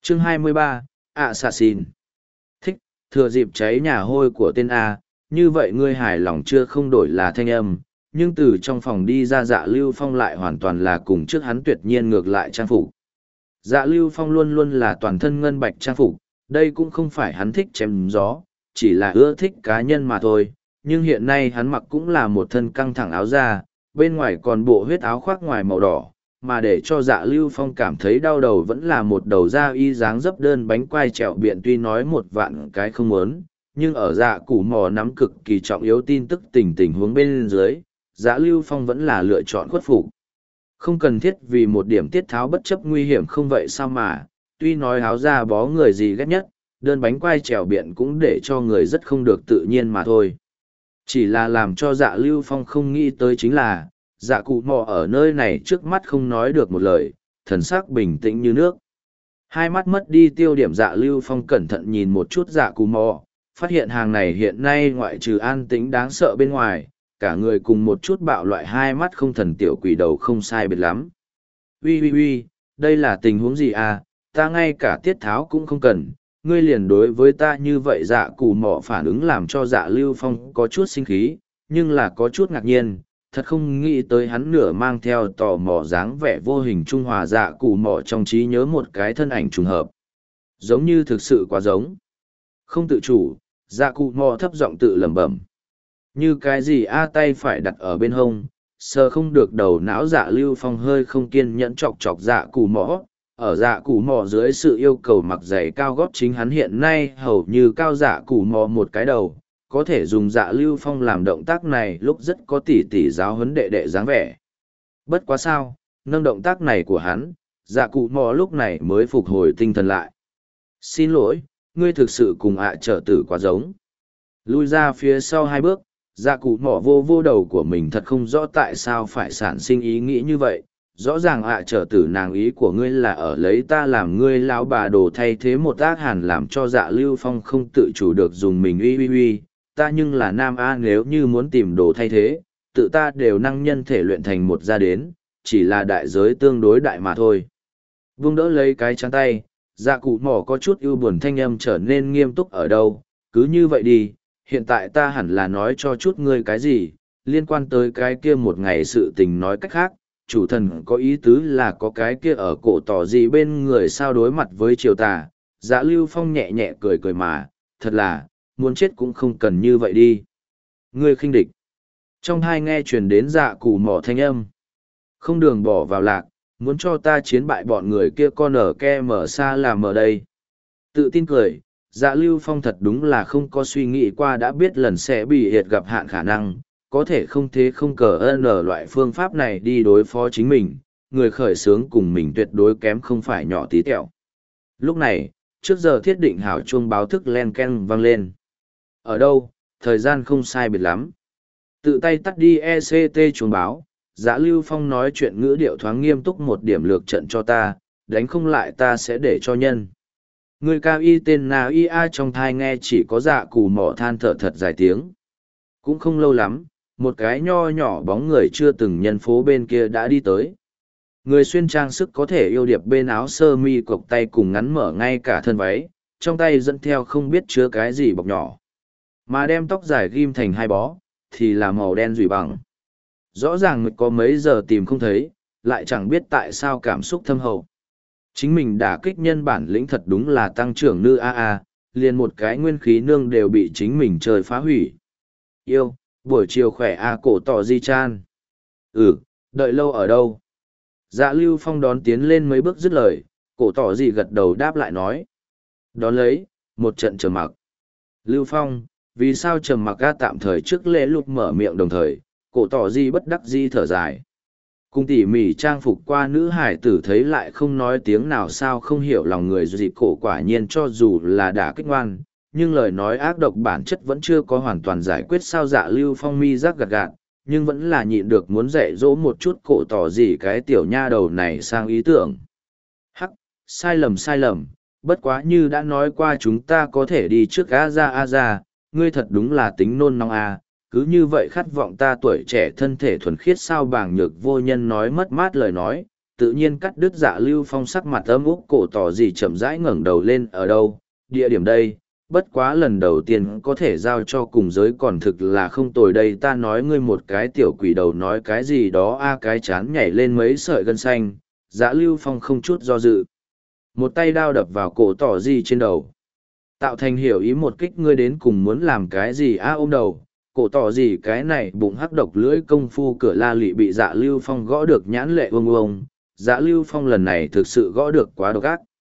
Chương 23, Assassin. Thích, thừa dịp cháy nhà hôi của tên A, như vậy ngươi hài lòng chưa không đổi là thanh âm, nhưng từ trong phòng đi ra Dạ Lưu Phong lại hoàn toàn là cùng trước hắn tuyệt nhiên ngược lại trang phục. Dạ Lưu Phong luôn luôn là toàn thân ngân bạch trang phục, đây cũng không phải hắn thích chém gió, chỉ là ưa thích cá nhân mà thôi, nhưng hiện nay hắn mặc cũng là một thân căng thẳng áo da, bên ngoài còn bộ huyết áo khoác ngoài màu đỏ, mà để cho Dạ Lưu Phong cảm thấy đau đầu vẫn là một đầu da y dáng dấp đơn bánh quai trẹo biện, tuy nói một vạn cái không muốn, nhưng ở Dạ Củ Mò nắm cực kỳ trọng yếu tin tức tình huống bên dưới, Dạ Lưu Phong vẫn là lựa chọn khuất phục. Không cần thiết vì một điểm tiết tháo bất chấp nguy hiểm không vậy sao mà, tuy nói áo da bó người gì ghét nhất, đơn bánh quai trèo biện cũng để cho người rất không được tự nhiên mà thôi. Chỉ là làm cho Dạ Lưu Phong không nghĩ tới chính là, Dạ Cụ Mò ở nơi này trước mắt không nói được một lời, thần sắc bình tĩnh như nước. Hai mắt mất đi tiêu điểm, Dạ Lưu Phong cẩn thận nhìn một chút Dạ Cụ Mò, phát hiện hàng này hiện nay ngoại trừ an tĩnh đáng sợ bên ngoài, cả người cùng một chút bạo loại hai mắt không thần tiểu quỷ đầu không sai biệt lắm. Ui, đây là tình huống gì à, ta ngay cả tiết tháo cũng không cần, ngươi liền đối với ta như vậy. Dạ Cù Mò phản ứng làm cho Dạ Lưu Phong có chút sinh khí, nhưng là có chút ngạc nhiên, thật không nghĩ tới hắn nửa mang theo tò mò dáng vẻ vô hình trung hòa. Dạ Cù Mò trong trí nhớ một cái thân ảnh trùng hợp. Giống như thực sự quá giống. Không tự chủ, Dạ Cù Mò thấp giọng tự lẩm bẩm. Như cái gì a, tay phải đặt ở bên hông, sờ không được đầu não. Dạ Lưu Phong hơi không kiên nhẫn chọc chọc Dạ Cù Mò. Ở Dạ Cù Mò dưới sự yêu cầu mặc giày cao gót chính hắn hiện nay hầu như cao Dạ Cù Mò một cái đầu, có thể dùng Dạ Lưu Phong làm động tác này lúc rất có tỉ giáo huấn đệ đệ dáng vẻ. Bất quá sao, nâng động tác này của hắn, Dạ Cù Mò lúc này mới phục hồi tinh thần lại. Xin lỗi, ngươi thực sự cùng trở tử quá giống. Lui ra phía sau hai bước, Dạ Cụ Mò vô đầu của mình thật không rõ tại sao phải sản sinh ý nghĩ như vậy. Rõ ràng trở tử nàng ý của ngươi là ở lấy ta làm ngươi lão bà đồ thay thế một ác hàn, làm cho Dạ Lưu Phong không tự chủ được dùng mình uy, ta nhưng là nam a, nếu như muốn tìm đồ thay thế, tự ta đều năng nhân thể luyện thành một ra đến, chỉ là đại giới tương đối đại mà thôi. Vung đỡ lấy cái trắng tay, Dạ Cụ Mò có chút ưu buồn, thanh âm trở nên nghiêm túc. Ở đâu, cứ như vậy đi. Hiện tại ta hẳn là nói cho chút ngươi cái gì, liên quan tới cái kia một ngày sự tình. Nói cách khác, chủ thần có ý tứ là có cái kia ở cổ tỏ gì bên người sao? Đối mặt với triều tà, Dạ Lưu Phong nhẹ nhẹ cười mà, thật là, muốn chết cũng không cần như vậy đi. Ngươi khinh địch. Trong hai nghe truyền đến Dạ Cù Mò thanh âm. Không đường bỏ vào lạc, muốn cho ta chiến bại bọn người kia, con ở ke mở xa làm ở đây. Tự tin cười. Dạ Lưu Phong thật đúng là không có suy nghĩ qua, đã biết lần sẽ bị hiệt gặp hạn khả năng, có thể không thế không cờ ơn ở loại phương pháp này đi đối phó chính mình, người khởi xướng cùng mình tuyệt đối kém không phải nhỏ tí tẹo. Lúc này, trước giờ thiết định hảo chuông báo thức len ken vang lên. Ở đâu, thời gian không sai biệt lắm. Tự tay tắt đi ECT chuông báo, Dạ Lưu Phong nói chuyện ngữ điệu thoáng nghiêm túc, một điểm lược trận cho ta, đánh không lại ta sẽ để cho nhân. Người cao y tên nào ia trong thai nghe chỉ có Dạ Cù Mò than thở thật dài tiếng. Cũng không lâu lắm, một cái nho nhỏ bóng người chưa từng nhân phố bên kia đã đi tới. Người xuyên trang sức có thể yêu điệp, bên áo sơ mi cộc tay cùng ngắn mở ngay cả thân váy, trong tay dẫn theo không biết chứa cái gì bọc nhỏ. Mà đem tóc dài ghim thành hai bó, thì là màu đen rủi bằng. Rõ ràng có mấy giờ tìm không thấy, lại chẳng biết tại sao cảm xúc thâm hậu. Chính mình đả kích nhân bản lĩnh thật đúng là tăng trưởng nữ a, liền một cái nguyên khí nương đều bị chính mình chơi phá hủy. Yêu, buổi chiều khỏe cổ tỏ di chan. Đợi lâu ở đâu? Dạ Lưu Phong đón tiến lên mấy bước dứt lời, cổ tỏ gì gật đầu đáp lại nói. Đón lấy, một trận trầm mặc. Lưu Phong, vì sao trầm mặc tạm thời trước lễ lục mở miệng đồng thời, cổ tỏ gì bất đắc di thở dài. Cùng tỉ mỉ trang phục qua nữ hải tử thấy lại không nói tiếng nào, sao không hiểu lòng người dịp cổ quả nhiên cho dù là đã kích ngoan, nhưng lời nói ác độc bản chất vẫn chưa có hoàn toàn giải quyết. Sao? Dạ Lưu Phong mi giác gạt, nhưng vẫn là nhịn được muốn dạy dỗ một chút cổ tỏ gì cái tiểu nha đầu này sang ý tưởng. Hắc, sai lầm, bất quá như đã nói qua chúng ta có thể đi trước a ra, ngươi thật đúng là tính nôn nóng a. Cứ như vậy khát vọng ta tuổi trẻ thân thể thuần khiết sao? Bàng Nhược Vô Nhân nói mất mát lời nói, tự nhiên cắt đứt Dạ Lưu Phong sắc mặt âm úc. Cổ tỏ gì chậm rãi ngẩng đầu lên. Ở đâu? Địa điểm đây, bất quá lần đầu tiên có thể giao cho cùng giới còn thực là không tồi đây. Ta nói ngươi một cái tiểu quỷ đầu nói cái gì đó a. Cái chán nhảy lên mấy sợi gân xanh. Dạ Lưu Phong không chút do dự, một tay đao đập vào cổ tỏ gì trên đầu, tạo thành hiểu ý một kích. Ngươi đến cùng muốn làm cái gì a? Ôm đầu cổ tỏ gì cái này bụng hắc độc lưỡi công phu cửa la lị bị Dạ Lưu Phong gõ được nhãn lệ ông ông. Dạ Lưu Phong lần này thực sự gõ được quá độc ác,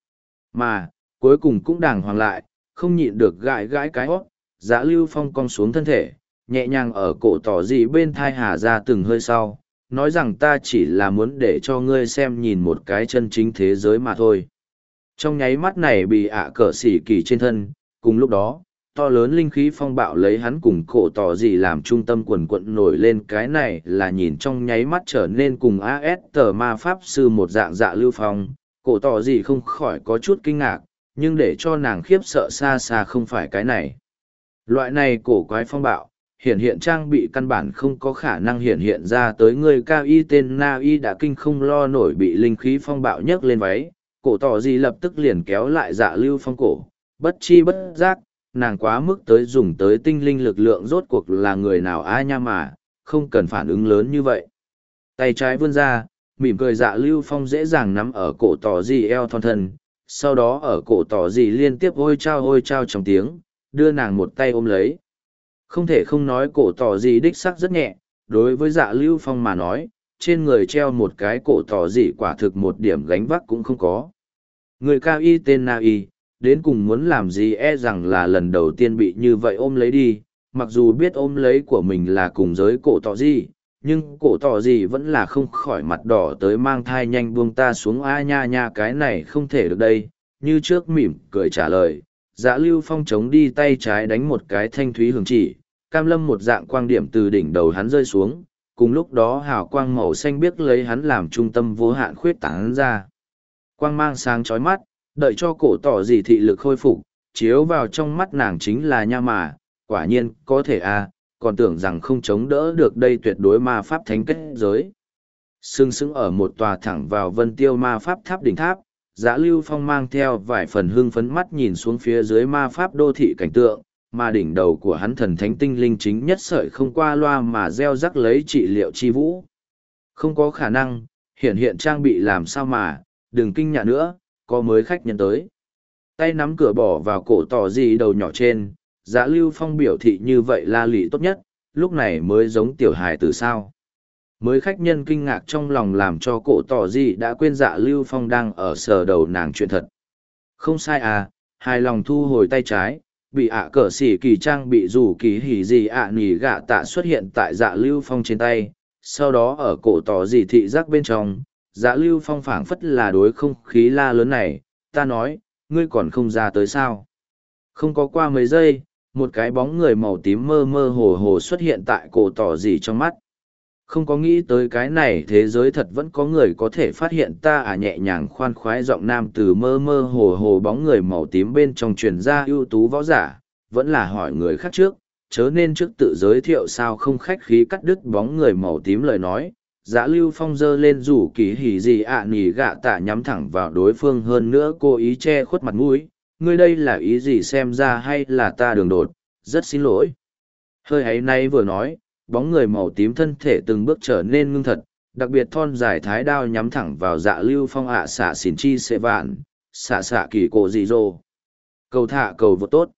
mà cuối cùng cũng đàng hoàng lại, không nhịn được gãi gãi cái hót. Dạ Lưu Phong cong xuống thân thể, nhẹ nhàng ở cổ tỏ gì bên thai hà ra từng hơi sau, nói rằng ta chỉ là muốn để cho ngươi xem nhìn một cái chân chính thế giới mà thôi. Trong nháy mắt này bị cờ xỉ kỳ trên thân, cùng lúc đó, to lớn linh khí phong bạo lấy hắn cùng cổ tỏ gì làm trung tâm quần quận nổi lên. Cái này là nhìn trong nháy mắt trở nên cùng AS tờ ma pháp sư một dạng. Dạ Lưu Phong, cổ tỏ gì không khỏi có chút kinh ngạc, nhưng để cho nàng khiếp sợ xa xa không phải cái này. Loại này cổ quái phong bạo, hiện trang bị căn bản không có khả năng hiện ra tới. Người cao y tên Na Y đã kinh không lo nổi bị linh khí phong bạo nhấc lên váy. Cổ tỏ gì lập tức liền kéo lại Dạ Lưu Phong cổ, bất chi bất giác, nàng quá mức tới dùng tới tinh linh lực lượng. Rốt cuộc là người nào ai nha mà, không cần phản ứng lớn như vậy. Tay trái vươn ra, mỉm cười. Dạ Lưu Phong dễ dàng nắm ở cổ tỏ gì eo thon thân, sau đó ở cổ tỏ gì liên tiếp ôi trao trong tiếng, đưa nàng một tay ôm lấy. Không thể không nói cổ tỏ gì đích sắc rất nhẹ, đối với Dạ Lưu Phong mà nói, trên người treo một cái cổ tỏ gì quả thực một điểm gánh vác cũng không có. Người cao y tên Na Y, đến cùng muốn làm gì rằng là lần đầu tiên bị như vậy ôm lấy đi. Mặc dù biết ôm lấy của mình là cùng giới cổ tỏ gì, nhưng cổ tỏ gì vẫn là không khỏi mặt đỏ tới mang thai. Nhanh buông ta xuống a nha nha, cái này không thể được đây. Như trước mỉm cười trả lời, Dạ Lưu Phong chống đi tay trái đánh một cái thanh thúy hưởng chỉ, cam lâm một dạng quang điểm từ đỉnh đầu hắn rơi xuống, cùng lúc đó hào quang màu xanh biếc lấy hắn làm trung tâm vô hạn khuyết tán ra. Quang mang sáng chói mắt, đợi cho cổ tỏ gì thị lực khôi phục, chiếu vào trong mắt nàng chính là nha mà, quả nhiên có thể còn tưởng rằng không chống đỡ được đây. Tuyệt đối ma pháp thánh kết giới. Sừng sững ở một tòa thẳng vào vân tiêu ma pháp tháp đỉnh tháp, Dạ Lưu Phong mang theo vài phần hưng phấn mắt nhìn xuống phía dưới ma pháp đô thị cảnh tượng, mà đỉnh đầu của hắn thần thánh tinh linh chính nhất sợi không qua loa mà gieo rắc lấy trị liệu chi vũ. Không có khả năng, hiện trang bị làm sao mà, đừng kinh nhạ nữa, có mới khách nhân tới. Tay nắm cửa bỏ vào cổ tỏ gì đầu nhỏ trên, Dạ Lưu Phong biểu thị như vậy la lị tốt nhất, lúc này mới giống tiểu hài từ sao. Mới khách nhân kinh ngạc trong lòng làm cho cổ tỏ gì đã quên Dạ Lưu Phong đang ở sờ đầu nàng chuyện thật. Không sai hài lòng thu hồi tay trái, bị cờ xỉ kỳ trang bị rủ kỳ hỉ gì nỉ gạ tạ xuất hiện tại Dạ Lưu Phong trên tay. Sau đó ở cổ tỏ gì thị giác bên trong, Dạ Lưu Phong phảng phất là đối không khí la lớn này, ta nói, ngươi còn không ra tới sao. Không có qua mấy giây, một cái bóng người màu tím mơ mơ hồ hồ xuất hiện tại cổ tỏ gì trong mắt. Không có nghĩ tới cái này thế giới thật vẫn có người có thể phát hiện ta nhẹ nhàng khoan khoái giọng nam từ mơ mơ hồ hồ bóng người màu tím bên trong truyền ra. Ưu tú võ giả, vẫn là hỏi người khác trước, chớ nên trước tự giới thiệu sao. Không khách khí cắt đứt bóng người màu tím lời nói. Dạ Lưu Phong giơ lên rủ kỳ hỉ gì nỉ gạ tạ nhắm thẳng vào đối phương, hơn nữa cố ý che khuất mặt mũi. Ngươi đây là ý gì, xem ra hay là ta đường đột, rất xin lỗi. Hơi ấy nay vừa nói, bóng người màu tím thân thể từng bước trở nên ngưng thật, đặc biệt thon dài thái đao nhắm thẳng vào Dạ Lưu Phong xạ xỉn chi xệ vạn, xạ kỳ cổ dị dô. Cầu thả cầu vượt tốt.